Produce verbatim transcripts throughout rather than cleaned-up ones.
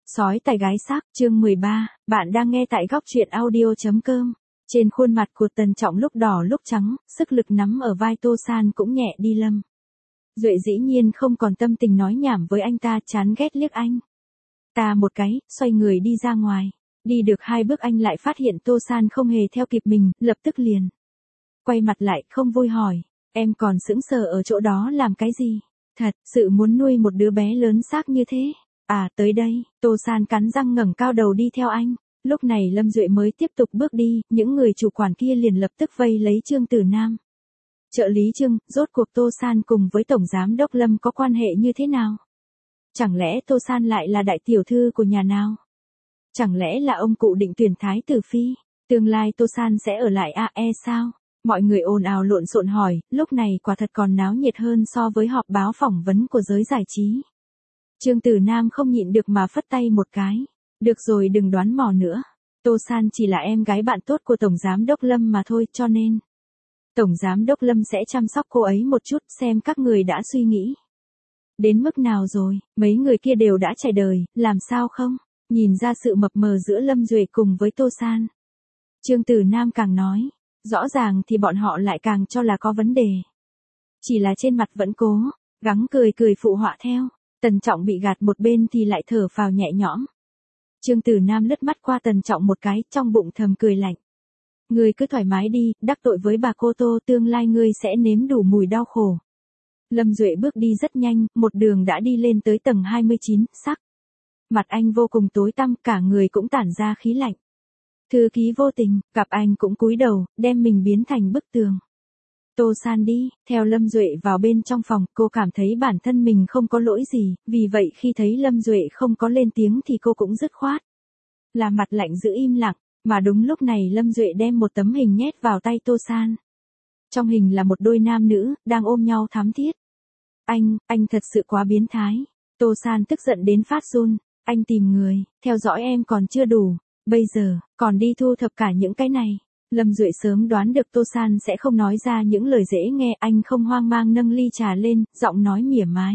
Sói tài gái sắc, chương mười ba, bạn đang nghe tại góc truyện audio.com. Trên khuôn mặt của Tần Trọng lúc đỏ lúc trắng, sức lực nắm ở vai Tô San cũng nhẹ đi Lâm Duệ dĩ nhiên không còn tâm tình nói nhảm với anh ta, chán ghét liếc anh ta một cái, xoay người đi ra ngoài. Đi được hai bước anh lại phát hiện Tô San không hề theo kịp mình, lập tức liền quay mặt lại, không vui hỏi, em còn sững sờ ở chỗ đó làm cái gì? Thật sự muốn nuôi một đứa bé lớn xác như thế? À, tới đây. Tô San cắn răng ngẩng cao đầu đi theo anh. Lúc này Lâm Duệ mới tiếp tục bước đi, những người chủ quản kia liền lập tức vây lấy Trương Tử Nam. Trợ lý Trương, rốt cuộc Tô San cùng với Tổng Giám Đốc Lâm có quan hệ như thế nào? Chẳng lẽ Tô San lại là đại tiểu thư của nhà nào? Chẳng lẽ là ông cụ định tuyển thái tử phi? Tương lai Tô San sẽ ở lại a e sao? Mọi người ồn ào lộn xộn hỏi, lúc này quả thật còn náo nhiệt hơn so với họp báo phỏng vấn của giới giải trí. Trương Tử Nam không nhịn được mà phất tay một cái. Được rồi, đừng đoán mò nữa. Tô San chỉ là em gái bạn tốt của Tổng Giám Đốc Lâm mà thôi, cho nên Tổng Giám Đốc Lâm sẽ chăm sóc cô ấy một chút, xem các người đã suy nghĩ đến mức nào rồi. Mấy người kia đều đã trải đời, làm sao không? Nhìn ra sự mập mờ giữa Lâm Duệ cùng với Tô San, Trương Tử Nam càng nói, rõ ràng thì bọn họ lại càng cho là có vấn đề. Chỉ là trên mặt vẫn cố gắng cười cười phụ họa theo. Tần Trọng bị gạt một bên thì lại thở phào nhẹ nhõm. Trương Tử Nam lướt mắt qua Tần Trọng một cái, trong bụng thầm cười lạnh. Ngươi cứ thoải mái đi, đắc tội với bà cô Tô, tương lai ngươi sẽ nếm đủ mùi đau khổ. Lâm Duệ bước đi rất nhanh, một đường đã đi lên tới tầng hai mươi chín, sắc mặt anh vô cùng tối tăm, cả người cũng tản ra khí lạnh. Thư ký vô tình, gặp anh cũng cúi đầu, đem mình biến thành bức tường. Tô San đi, theo Lâm Duệ vào bên trong phòng, cô cảm thấy bản thân mình không có lỗi gì, vì vậy khi thấy Lâm Duệ không có lên tiếng thì cô cũng dứt khoát là mặt lạnh giữ im lặng, mà đúng lúc này Lâm Duệ đem một tấm hình nhét vào tay Tô San. Trong hình là một đôi nam nữ, đang ôm nhau thắm thiết. Anh, anh thật sự quá biến thái. Tô San tức giận đến phát run, anh tìm người, theo dõi em còn chưa đủ, bây giờ, còn đi thu thập cả những cái này. Lâm Duệ sớm đoán được Tô San sẽ không nói ra những lời dễ nghe, anh không hoang mang nâng ly trà lên, giọng nói mỉa mai.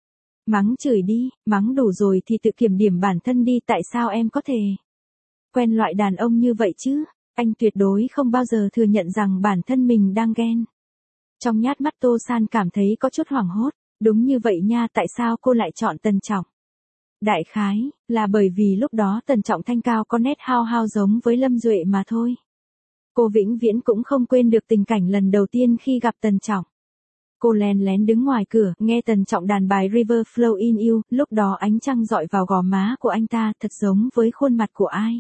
Mắng chửi đi, mắng đủ rồi thì tự kiểm điểm bản thân đi, tại sao em có thể quen loại đàn ông như vậy chứ? Anh tuyệt đối không bao giờ thừa nhận rằng bản thân mình đang ghen. Trong nhát mắt Tô San cảm thấy có chút hoảng hốt, đúng như vậy nha, tại sao cô lại chọn Tần Trọng? Đại khái, là bởi vì lúc đó Tần Trọng thanh cao có nét hao hao giống với Lâm Duệ mà thôi. Cô vĩnh viễn cũng không quên được tình cảnh lần đầu tiên khi gặp Tần Trọng. Cô lén lén đứng ngoài cửa, nghe Tần Trọng đàn bài River Flow in You, lúc đó ánh trăng dọi vào gò má của anh ta thật giống với khuôn mặt của ai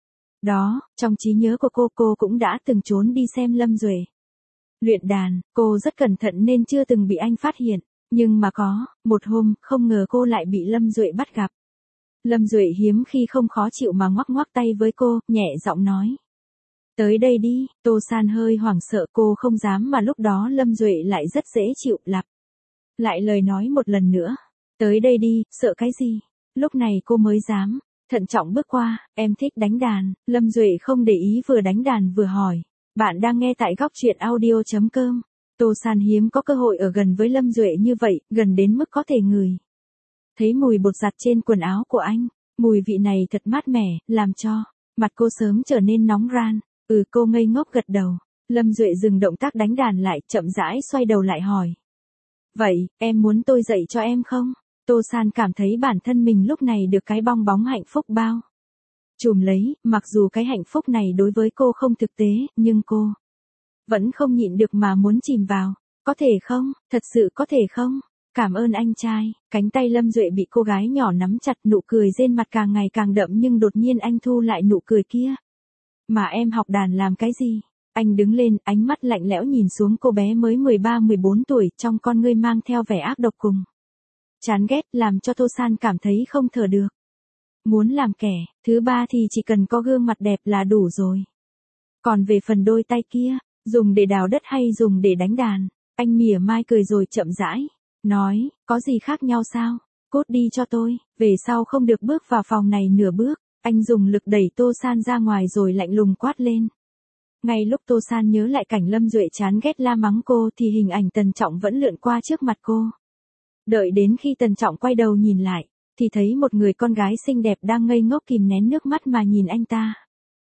đó, trong trí nhớ của cô, cô cũng đã từng trốn đi xem Lâm Duệ luyện đàn, cô rất cẩn thận nên chưa từng bị anh phát hiện, nhưng mà có, một hôm, không ngờ cô lại bị Lâm Duệ bắt gặp. Lâm Duệ hiếm khi không khó chịu mà ngoắc ngoắc tay với cô, nhẹ giọng nói. Tới đây đi. Tô San hơi hoảng sợ, cô không dám, mà lúc đó Lâm Duệ lại rất dễ chịu, lặp lại lời nói một lần nữa. Tới đây đi, sợ cái gì? Lúc này cô mới dám thận trọng bước qua. Em thích đánh đàn. Lâm Duệ không để ý, vừa đánh đàn vừa hỏi. Bạn đang nghe tại góc truyện audio.com. Tô San hiếm có cơ hội ở gần với Lâm Duệ như vậy, gần đến mức có thể ngửi thấy mùi bột giặt trên quần áo của anh. Mùi vị này thật mát mẻ, làm cho mặt cô sớm trở nên nóng ran. Ừ, cô ngây ngốc gật đầu. Lâm Duệ dừng động tác đánh đàn lại, chậm rãi xoay đầu lại hỏi. Vậy, em muốn tôi dạy cho em không? Tô San cảm thấy bản thân mình lúc này được cái bong bóng hạnh phúc bao trùm lấy, mặc dù cái hạnh phúc này đối với cô không thực tế, nhưng cô vẫn không nhịn được mà muốn chìm vào. Có thể không? Thật sự có thể không? Cảm ơn anh trai. Cánh tay Lâm Duệ bị cô gái nhỏ nắm chặt, nụ cười trên mặt càng ngày càng đậm, nhưng đột nhiên anh thu lại nụ cười kia. Mà em học đàn làm cái gì? Anh đứng lên, ánh mắt lạnh lẽo nhìn xuống cô bé mới mười ba mười bốn tuổi, trong con ngươi mang theo vẻ ác độc cùng chán ghét, làm cho Tô San cảm thấy không thở được. Muốn làm kẻ thứ ba thì chỉ cần có gương mặt đẹp là đủ rồi. Còn về phần đôi tay kia, dùng để đào đất hay dùng để đánh đàn? Anh mỉa mai cười rồi chậm rãi nói, có gì khác nhau sao? Cút đi cho tôi, về sau không được bước vào phòng này nửa bước. Anh dùng lực đẩy Tô San ra ngoài rồi lạnh lùng quát lên. Ngay lúc Tô San nhớ lại cảnh Lâm Duệ chán ghét la mắng cô thì hình ảnh Tần Trọng vẫn lượn qua trước mặt cô. Đợi đến khi Tần Trọng quay đầu nhìn lại, thì thấy một người con gái xinh đẹp đang ngây ngốc kìm nén nước mắt mà nhìn anh ta.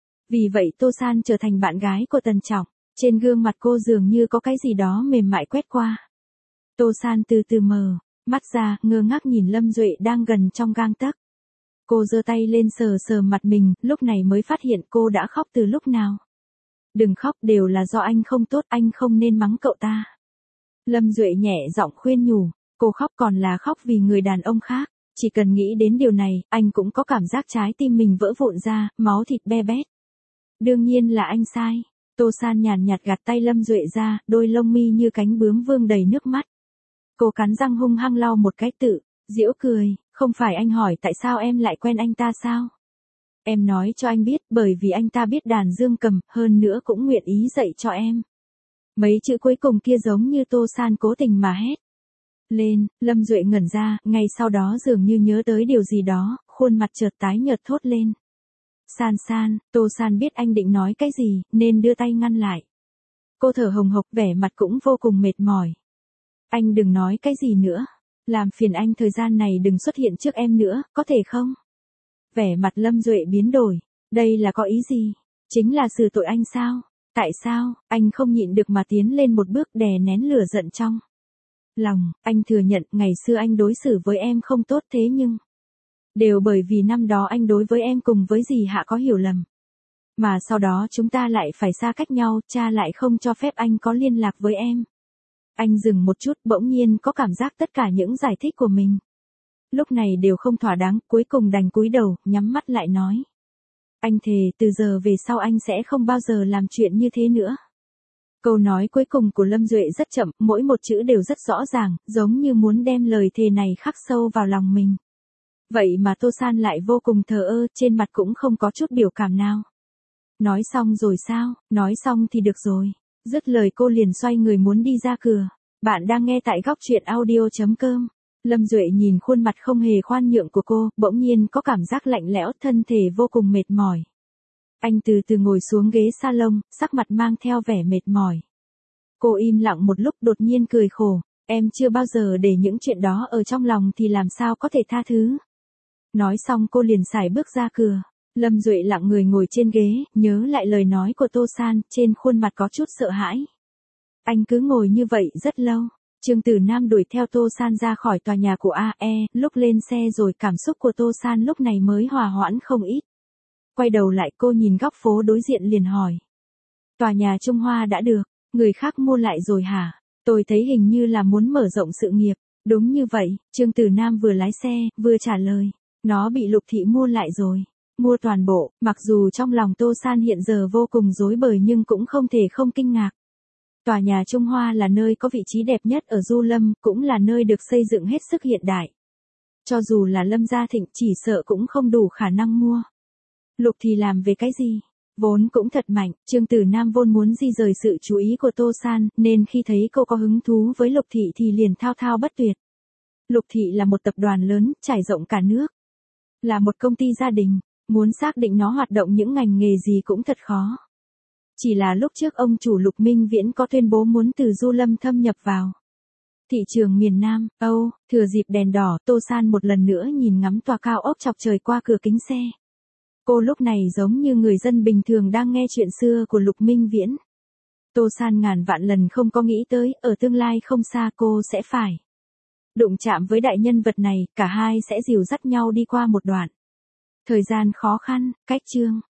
Vì vậy Tô San trở thành bạn gái của Tần Trọng, trên gương mặt cô dường như có cái gì đó mềm mại quét qua. Tô San từ từ mở mắt ra, ngơ ngác nhìn Lâm Duệ đang gần trong gang tấc. Cô giơ tay lên sờ sờ mặt mình, lúc này mới phát hiện cô đã khóc từ lúc nào. Đừng khóc, đều là do anh không tốt, anh không nên mắng cậu ta. Lâm Duệ nhẹ giọng khuyên nhủ, cô khóc còn là khóc vì người đàn ông khác, chỉ cần nghĩ đến điều này, anh cũng có cảm giác trái tim mình vỡ vụn ra, máu thịt be bét. Đương nhiên là anh sai. Tô San nhàn nhạt gạt tay Lâm Duệ ra, đôi lông mi như cánh bướm vương đầy nước mắt. Cô cắn răng hung hăng lau một cái tự, giễu cười, không phải anh hỏi tại sao em lại quen anh ta sao? Em nói cho anh biết, bởi vì anh ta biết đàn dương cầm, hơn nữa cũng nguyện ý dạy cho em. Mấy chữ cuối cùng kia giống như Tô San cố tình mà hét lên. Lâm Duệ ngẩn ra, ngay sau đó dường như nhớ tới điều gì đó, khuôn mặt chợt tái nhợt thốt lên. San San, Tô San biết anh định nói cái gì, nên đưa tay ngăn lại. Cô thở hồng hộc, vẻ mặt cũng vô cùng mệt mỏi. Anh đừng nói cái gì nữa. Làm phiền anh thời gian này đừng xuất hiện trước em nữa, có thể không? Vẻ mặt Lâm Duệ biến đổi. Đây là có ý gì? Chính là xử tội anh sao? Tại sao? Anh không nhịn được mà tiến lên một bước đè nén lửa giận trong lòng. Anh thừa nhận ngày xưa anh đối xử với em không tốt, thế nhưng đều bởi vì năm đó anh đối với em cùng với dì Hạ có hiểu lầm. Mà sau đó chúng ta lại phải xa cách nhau, cha lại không cho phép anh có liên lạc với em. Anh dừng một chút, bỗng nhiên có cảm giác tất cả những giải thích của mình lúc này đều không thỏa đáng, cuối cùng đành cúi đầu, nhắm mắt lại nói. Anh thề từ giờ về sau anh sẽ không bao giờ làm chuyện như thế nữa. Câu nói cuối cùng của Lâm Duệ rất chậm, mỗi một chữ đều rất rõ ràng, giống như muốn đem lời thề này khắc sâu vào lòng mình. Vậy mà Tô San lại vô cùng thờ ơ, trên mặt cũng không có chút biểu cảm nào. Nói xong rồi sao? Nói xong thì được rồi. Dứt lời cô liền xoay người muốn đi ra cửa. Bạn đang nghe tại góc truyện audio chấm com. Lâm Duệ nhìn khuôn mặt không hề khoan nhượng của cô, bỗng nhiên có cảm giác lạnh lẽo, thân thể vô cùng mệt mỏi. Anh từ từ ngồi xuống ghế salon, sắc mặt mang theo vẻ mệt mỏi. Cô im lặng một lúc đột nhiên cười khổ. Em chưa bao giờ để những chuyện đó ở trong lòng thì làm sao có thể tha thứ. Nói xong cô liền sải bước ra cửa. Lâm Duệ lặng người ngồi trên ghế, nhớ lại lời nói của Tô San, trên khuôn mặt có chút sợ hãi. Anh cứ ngồi như vậy rất lâu. Trương Tử Nam đuổi theo Tô San ra khỏi tòa nhà của a e, lúc lên xe rồi cảm xúc của Tô San lúc này mới hòa hoãn không ít. Quay đầu lại cô nhìn góc phố đối diện liền hỏi. Tòa nhà Trung Hoa đã được, người khác mua lại rồi hả? Tôi thấy hình như là muốn mở rộng sự nghiệp. Đúng như vậy, Trương Tử Nam vừa lái xe, vừa trả lời. Nó bị Lục Thị mua lại rồi. Mua toàn bộ, mặc dù trong lòng Tô San hiện giờ vô cùng rối bời nhưng cũng không thể không kinh ngạc. Tòa nhà Trung Hoa là nơi có vị trí đẹp nhất ở Du Lâm, cũng là nơi được xây dựng hết sức hiện đại. Cho dù là Lâm Gia Thịnh chỉ sợ cũng không đủ khả năng mua. Lục thì làm về cái gì? Vốn cũng thật mạnh, Trương Tử Nam vốn muốn di rời sự chú ý của Tô San, nên khi thấy cô có hứng thú với Lục Thị thì liền thao thao bất tuyệt. Lục Thị là một tập đoàn lớn, trải rộng cả nước. Là một công ty gia đình, muốn xác định nó hoạt động những ngành nghề gì cũng thật khó. Chỉ là lúc trước ông chủ Lục Minh Viễn có tuyên bố muốn từ Du Lâm thâm nhập vào thị trường miền Nam, Âu, thừa dịp đèn đỏ, Tô San một lần nữa nhìn ngắm tòa cao ốc chọc trời qua cửa kính xe. Cô lúc này giống như người dân bình thường đang nghe chuyện xưa của Lục Minh Viễn. Tô San ngàn vạn lần không có nghĩ tới, ở tương lai không xa cô sẽ phải đụng chạm với đại nhân vật này, cả hai sẽ dìu dắt nhau đi qua một đoạn thời gian khó khăn. Cách chương